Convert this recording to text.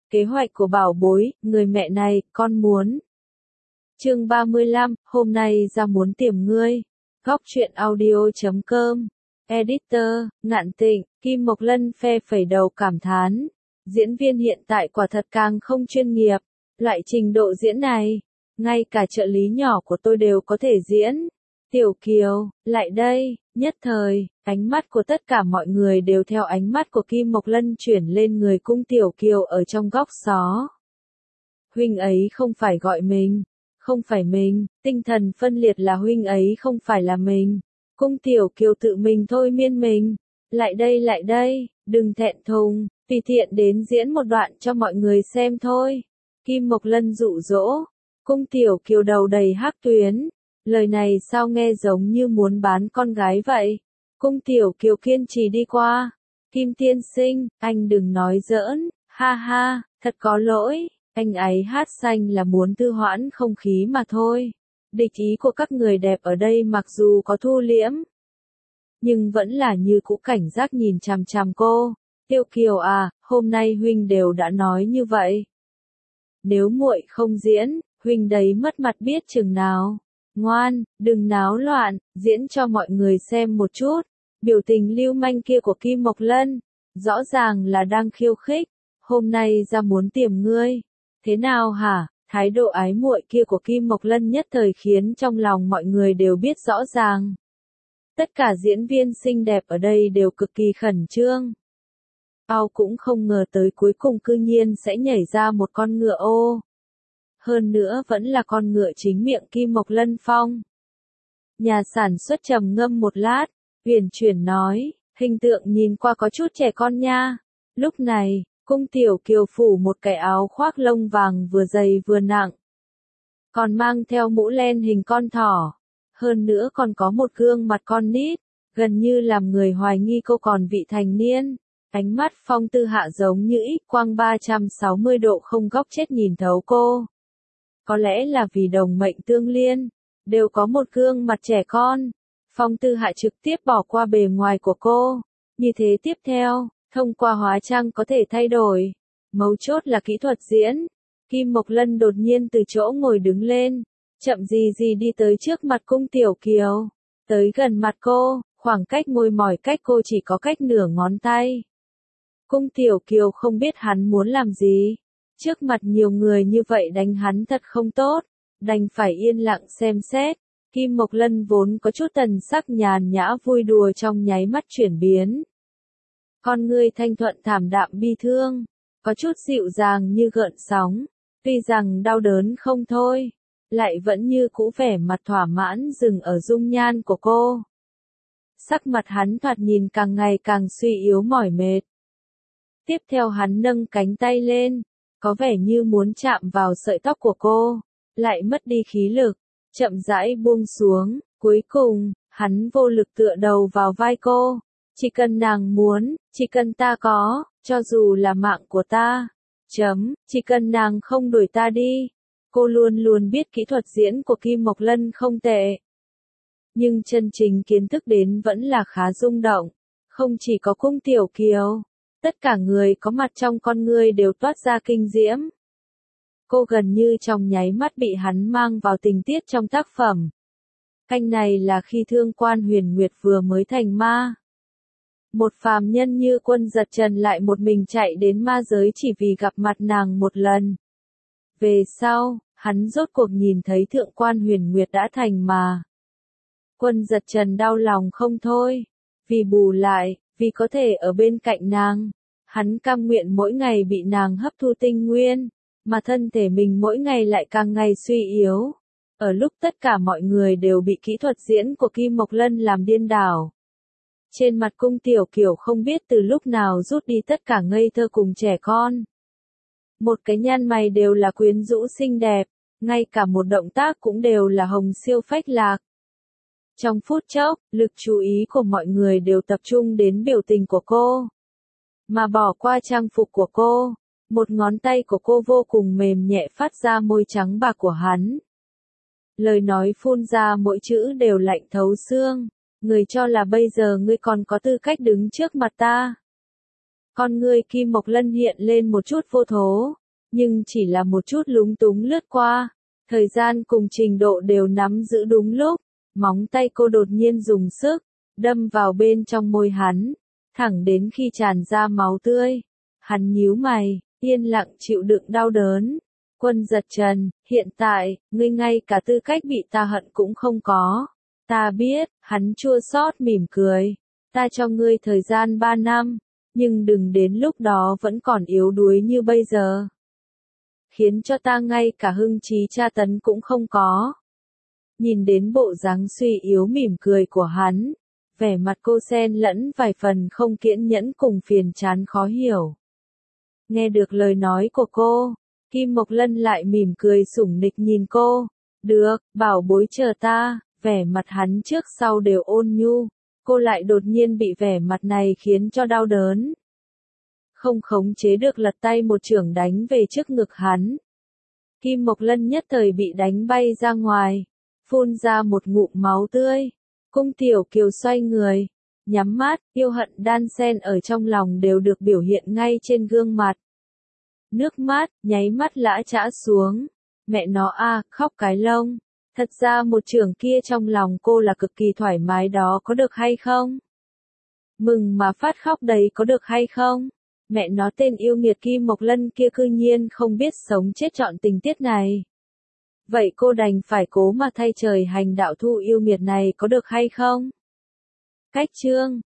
Kế hoạch của bảo bối, người mẹ này, con muốn. Chương 35, hôm nay ra muốn tìm ngươi. Góc truyện audio.com. Editor, Ngạn Tịnh, Kim Mộc Lân phe phẩy đầu cảm thán. Diễn viên hiện tại quả thật càng không chuyên nghiệp. Loại trình độ diễn này, ngay cả trợ lý nhỏ của tôi đều có thể diễn. Tiểu Kiều, lại đây, nhất thời, ánh mắt của tất cả mọi người đều theo ánh mắt của Kim Mộc Lân chuyển lên người cung Tiểu Kiều ở trong góc xó. Huynh ấy không phải gọi mình, không phải mình, tinh thần phân liệt là huynh ấy không phải là mình. Cung Tiểu Kiều tự mình thôi miên mình. Lại đây, đừng thẹn thùng, tùy tiện đến diễn một đoạn cho mọi người xem thôi. Kim Mộc Lân dụ dỗ. Cung Tiểu Kiều đầu đầy hắc tuyến. Lời này sao nghe giống như muốn bán con gái vậy? Cung Tiểu Kiều kiên trì đi qua. Kim tiên sinh, anh đừng nói giỡn, ha ha, thật có lỗi, anh ấy hát xanh là muốn thư hoãn không khí mà thôi. Địch ý của các người đẹp ở đây mặc dù có thu liễm, nhưng vẫn là như cũ cảnh giác nhìn chằm chằm cô. Tiểu Kiều à, hôm nay huynh đều đã nói như vậy. Nếu muội không diễn, huynh đấy mất mặt biết chừng nào. Ngoan, đừng náo loạn, diễn cho mọi người xem một chút. Biểu tình lưu manh kia của Kim Mộc Lân, rõ ràng là đang khiêu khích. Hôm nay ra muốn tìm ngươi. Thế nào hả? Thái độ ái muội kia của Kim Mộc Lân nhất thời khiến trong lòng mọi người đều biết rõ ràng. Tất cả diễn viên xinh đẹp ở đây đều cực kỳ khẩn trương. Ao cũng không ngờ tới cuối cùng cư nhiên sẽ nhảy ra một con ngựa ô. Hơn nữa vẫn là con ngựa chính miệng Kim Mộc Lân phong. Nhà sản xuất trầm ngâm một lát, huyền chuyển nói, hình tượng nhìn qua có chút trẻ con nha. Lúc này, cung Tiểu Kiều phủ một cái áo khoác lông vàng vừa dày vừa nặng. Còn mang theo mũ len hình con thỏ. Hơn nữa còn có một gương mặt con nít, gần như làm người hoài nghi cô còn vị thành niên. Ánh mắt Phong Tư Hạ giống như X quang 360 độ không góc chết nhìn thấu cô. Có lẽ là vì đồng mệnh tương liên, đều có một gương mặt trẻ con. Phong Tư Hạ trực tiếp bỏ qua bề ngoài của cô. Như thế tiếp theo, thông qua hóa trang có thể thay đổi. Mấu chốt là kỹ thuật diễn. Kim Mộc Lân đột nhiên từ chỗ ngồi đứng lên, chậm gì đi tới trước mặt cung Tiểu Kiều. Tới gần mặt cô, khoảng cách môi mỏi cách cô chỉ có cách nửa ngón tay. Cung Tiểu Kiều không biết hắn muốn làm gì. Trước mặt nhiều người như vậy đánh hắn thật không tốt, đành phải yên lặng xem xét. Kim Mộc Lân vốn có chút thần sắc nhàn nhã vui đùa trong nháy mắt chuyển biến. Con ngươi thanh thuận thảm đạm bi thương, có chút dịu dàng như gợn sóng, tuy rằng đau đớn không thôi, lại vẫn như cũ vẻ mặt thỏa mãn dừng ở dung nhan của cô. Sắc mặt hắn thoạt nhìn càng ngày càng suy yếu mỏi mệt. Tiếp theo hắn nâng cánh tay lên, có vẻ như muốn chạm vào sợi tóc của cô, lại mất đi khí lực, chậm rãi buông xuống, cuối cùng, hắn vô lực tựa đầu vào vai cô. Chỉ cần nàng muốn, chỉ cần ta có, cho dù là mạng của ta, chỉ cần nàng không đuổi ta đi. Cô luôn luôn biết kỹ thuật diễn của Kim Mộc Lân không tệ. Nhưng chân chính kiến thức đến vẫn là khá rung động, không chỉ có cung Tiểu Kiều. Tất cả người có mặt trong con ngươi đều toát ra kinh diễm. Cô gần như trong nháy mắt bị hắn mang vào tình tiết trong tác phẩm. Canh này là khi Thương Quan Huyền Nguyệt vừa mới thành ma. Một phàm nhân như Quân Giật Trần lại một mình chạy đến ma giới chỉ vì gặp mặt nàng một lần. Về sau, hắn rốt cuộc nhìn thấy Thượng Quan Huyền Nguyệt đã thành ma. Quân Giật Trần đau lòng không thôi. Vì bù lại, vì có thể ở bên cạnh nàng, hắn cam nguyện mỗi ngày bị nàng hấp thu tinh nguyên, mà thân thể mình mỗi ngày lại càng ngày suy yếu. Ở lúc tất cả mọi người đều bị kỹ thuật diễn của Kim Mộc Lân làm điên đảo. Trên mặt cung Tiểu Kiều không biết từ lúc nào rút đi tất cả ngây thơ cùng trẻ con. Một cái nhăn mày đều là quyến rũ xinh đẹp, ngay cả một động tác cũng đều là hồng siêu phách lạc. Trong phút chốc, lực chú ý của mọi người đều tập trung đến biểu tình của cô, mà bỏ qua trang phục của cô. Một ngón tay của cô vô cùng mềm nhẹ phát ra môi trắng bạc của hắn. Lời nói phun ra mỗi chữ đều lạnh thấu xương. Người cho là bây giờ ngươi còn có tư cách đứng trước mặt ta. Con ngươi Kim Mộc Lân hiện lên một chút vô thố, nhưng chỉ là một chút lúng túng lướt qua. Thời gian cùng trình độ đều nắm giữ đúng lúc, móng tay cô đột nhiên dùng sức, đâm vào bên trong môi hắn, thẳng đến khi tràn ra máu tươi. Hắn nhíu mày, yên lặng chịu đựng đau đớn. Quân Giật Trần, hiện tại, ngươi ngay cả tư cách bị ta hận cũng không có. Ta biết, hắn chua xót mỉm cười. Ta cho ngươi thời gian 3 năm, nhưng đừng đến lúc đó vẫn còn yếu đuối như bây giờ. Khiến cho ta ngay cả hưng trí tra tấn cũng không có. Nhìn đến bộ dáng suy yếu mỉm cười của hắn, vẻ mặt cô xen lẫn vài phần không kiên nhẫn cùng phiền chán khó hiểu. Nghe được lời nói của cô, Kim Mộc Lân lại mỉm cười sủng nịch nhìn cô. Được, bảo bối chờ ta, vẻ mặt hắn trước sau đều ôn nhu. Cô lại đột nhiên bị vẻ mặt này khiến cho đau đớn. Không khống chế được lật tay một chưởng đánh về trước ngực hắn. Kim Mộc Lân nhất thời bị đánh bay ra ngoài, phun ra một ngụm máu tươi. Cung Tiểu Kiều xoay người, nhắm mắt, yêu hận đan xen ở trong lòng đều được biểu hiện ngay trên gương mặt. Nước mắt, nháy mắt lã chã xuống. Mẹ nó a, khóc cái lông. Thật ra một chưởng kia trong lòng cô là cực kỳ thoải mái đó có được hay không? Mừng mà phát khóc đấy có được hay không? Mẹ nó tên yêu nghiệt Kim Mộc Lân kia cư nhiên không biết sống chết chọn tình tiết này. Vậy cô đành phải cố mà thay trời hành đạo thu yêu nghiệt này có được hay không? Cách chương